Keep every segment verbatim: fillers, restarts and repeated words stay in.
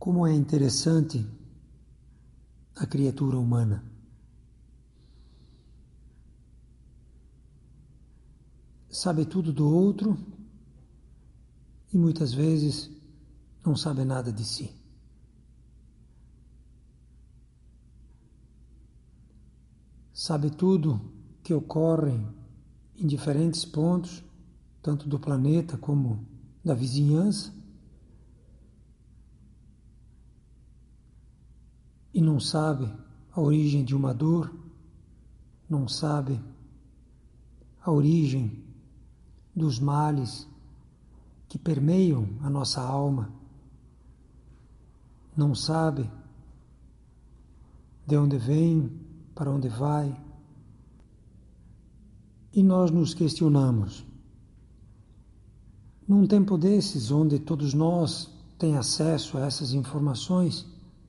Como é interessante a criatura humana. Sabe tudo do outro e muitas vezes não sabe nada de si. Sabe tudo que ocorre em diferentes pontos, tanto do planeta como da vizinhança, e não sabe a origem de uma dor, não sabe a origem dos males que permeiam a nossa alma, não sabe de onde vem, para onde vai. E nós nos questionamos, num tempo desses, onde todos nós temos acesso a essas informações,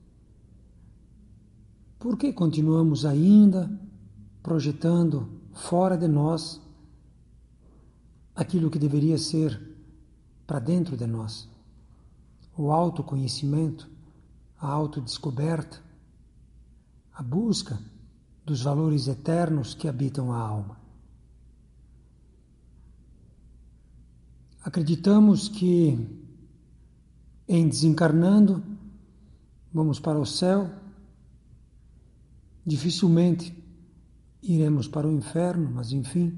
por que continuamos ainda projetando fora de nós aquilo que deveria ser para dentro de nós? O autoconhecimento, a autodescoberta, a busca dos valores eternos que habitam a alma. Acreditamos que, em desencarnando, vamos para o céu. Dificilmente iremos para o inferno, mas enfim,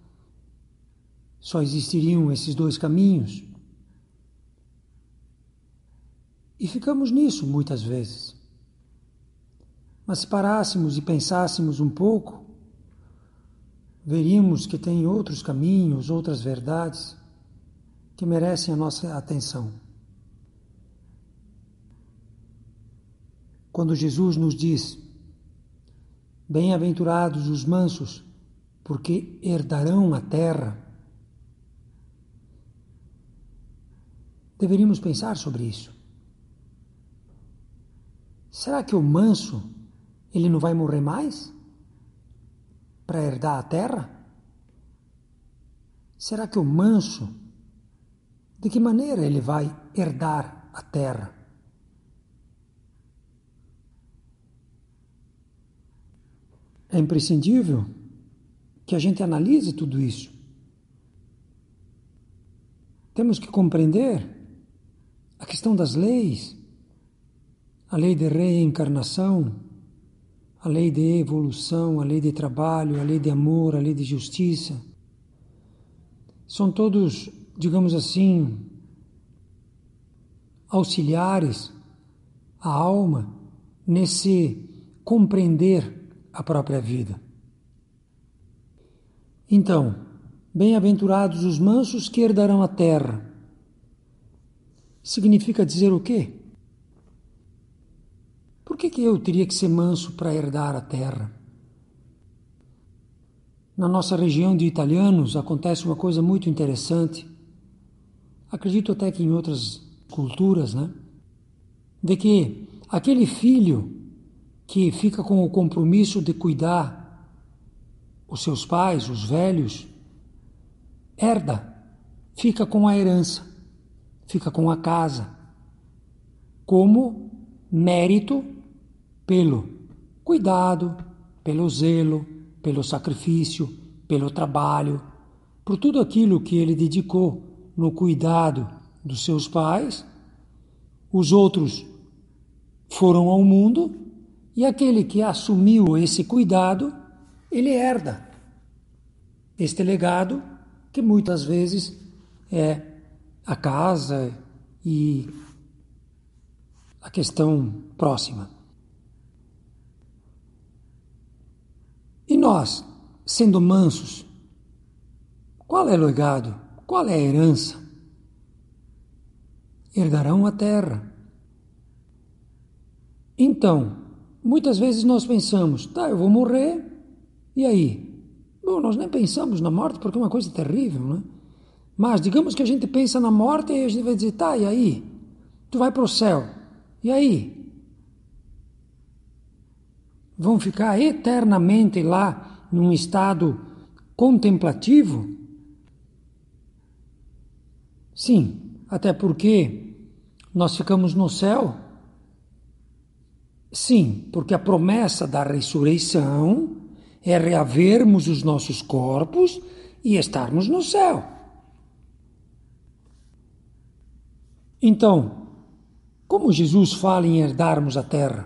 só existiriam esses dois caminhos. E ficamos nisso muitas vezes. Mas se parássemos e pensássemos um pouco, veríamos que tem outros caminhos, outras verdades que merecem a nossa atenção. Quando Jesus nos diz: bem-aventurados os mansos, porque herdarão a terra, deveríamos pensar sobre isso. Será que o manso, ele não vai morrer mais para herdar a terra? Será que o manso, de que maneira ele vai herdar a terra? É imprescindível que a gente analise tudo isso. Temos que compreender a questão das leis, a lei de reencarnação, a lei de evolução, a lei de trabalho, a lei de amor, a lei de justiça. São todos, digamos assim, auxiliares à alma nesse compreender a própria vida. Então, bem-aventurados os mansos que herdarão a terra. Significa dizer o quê? Por que que eu teria que ser manso para herdar a terra? Na nossa região de italianos acontece uma coisa muito interessante. Acredito até que em outras culturas, né? De que aquele filho que fica com o compromisso de cuidar os seus pais, os velhos, herda, fica com a herança, fica com a casa, como mérito pelo cuidado, pelo zelo, pelo sacrifício, pelo trabalho, por tudo aquilo que ele dedicou no cuidado dos seus pais. Os outros foram ao mundo e aquele que assumiu esse cuidado, ele herda este legado, que muitas vezes é a casa e a questão próxima. E nós, sendo mansos, qual é o legado? Qual é a herança? Herdarão a terra. Então, muitas vezes nós pensamos, tá, eu vou morrer, e aí? Bom, nós nem pensamos na morte porque é uma coisa terrível, né? Mas digamos que a gente pensa na morte e a gente vai dizer, tá, e aí? Tu vai para o céu, e aí? Vão ficar eternamente lá num estado contemplativo? Sim, até porque nós ficamos no céu Sim, porque a promessa da ressurreição é reavermos os nossos corpos e estarmos no céu. Então, como Jesus fala em herdarmos a terra?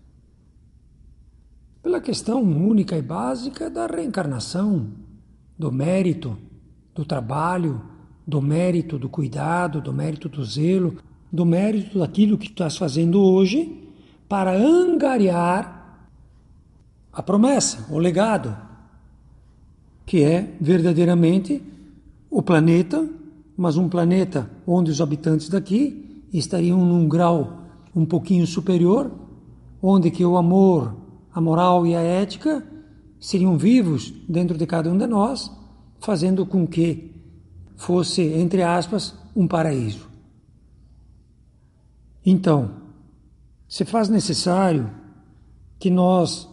Pela questão única e básica da reencarnação, do mérito, do trabalho, do mérito do cuidado, do mérito do zelo, do mérito daquilo que tu estás fazendo hoje para angariar a promessa, o legado, que é verdadeiramente o planeta, mas um planeta onde os habitantes daqui estariam num grau um pouquinho superior, onde que o amor, a moral e a ética seriam vivos dentro de cada um de nós, fazendo com que fosse, entre aspas, um paraíso. Então, se faz necessário que nós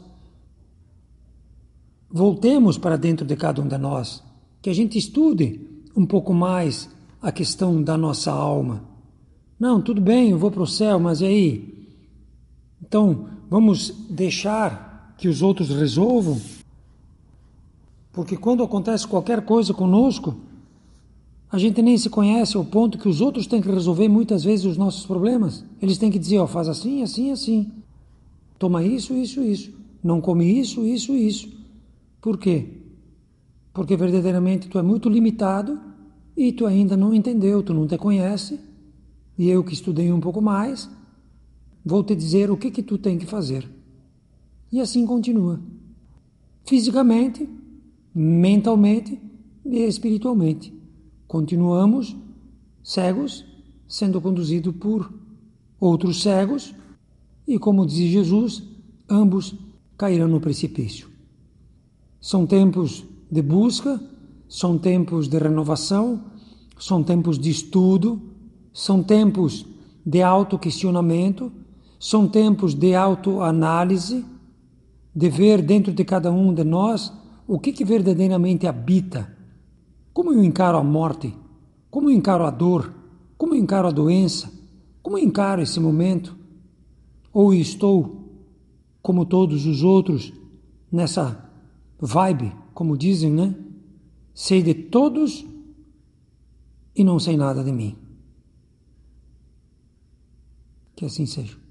voltemos para dentro de cada um de nós, que a gente estude um pouco mais a questão da nossa alma. Não, tudo bem, eu vou para o céu, mas e aí? Então, vamos deixar que os outros resolvam? Porque quando acontece qualquer coisa conosco, a gente nem se conhece ao ponto que os outros têm que resolver muitas vezes os nossos problemas. Eles têm que dizer, ó, faz assim, assim, assim. Toma isso, isso, isso. Não come isso, isso, isso. Por quê? Porque verdadeiramente tu é muito limitado e tu ainda não entendeu, tu não te conhece. E eu que estudei um pouco mais, vou te dizer o que que tu tem que fazer. E assim continua. Fisicamente, mentalmente e espiritualmente. Continuamos cegos, sendo conduzidos por outros cegos, e como diz Jesus, ambos cairão no precipício. São tempos de busca, são tempos de renovação, são tempos de estudo, são tempos de autoquestionamento, são tempos de autoanálise, de ver dentro de cada um de nós o que, que verdadeiramente habita. Como eu encaro a morte? Como eu encaro a dor? Como eu encaro a doença? Como eu encaro esse momento? Ou estou, como todos os outros, nessa vibe, como dizem, né? Sei de todos e não sei nada de mim. Que assim seja.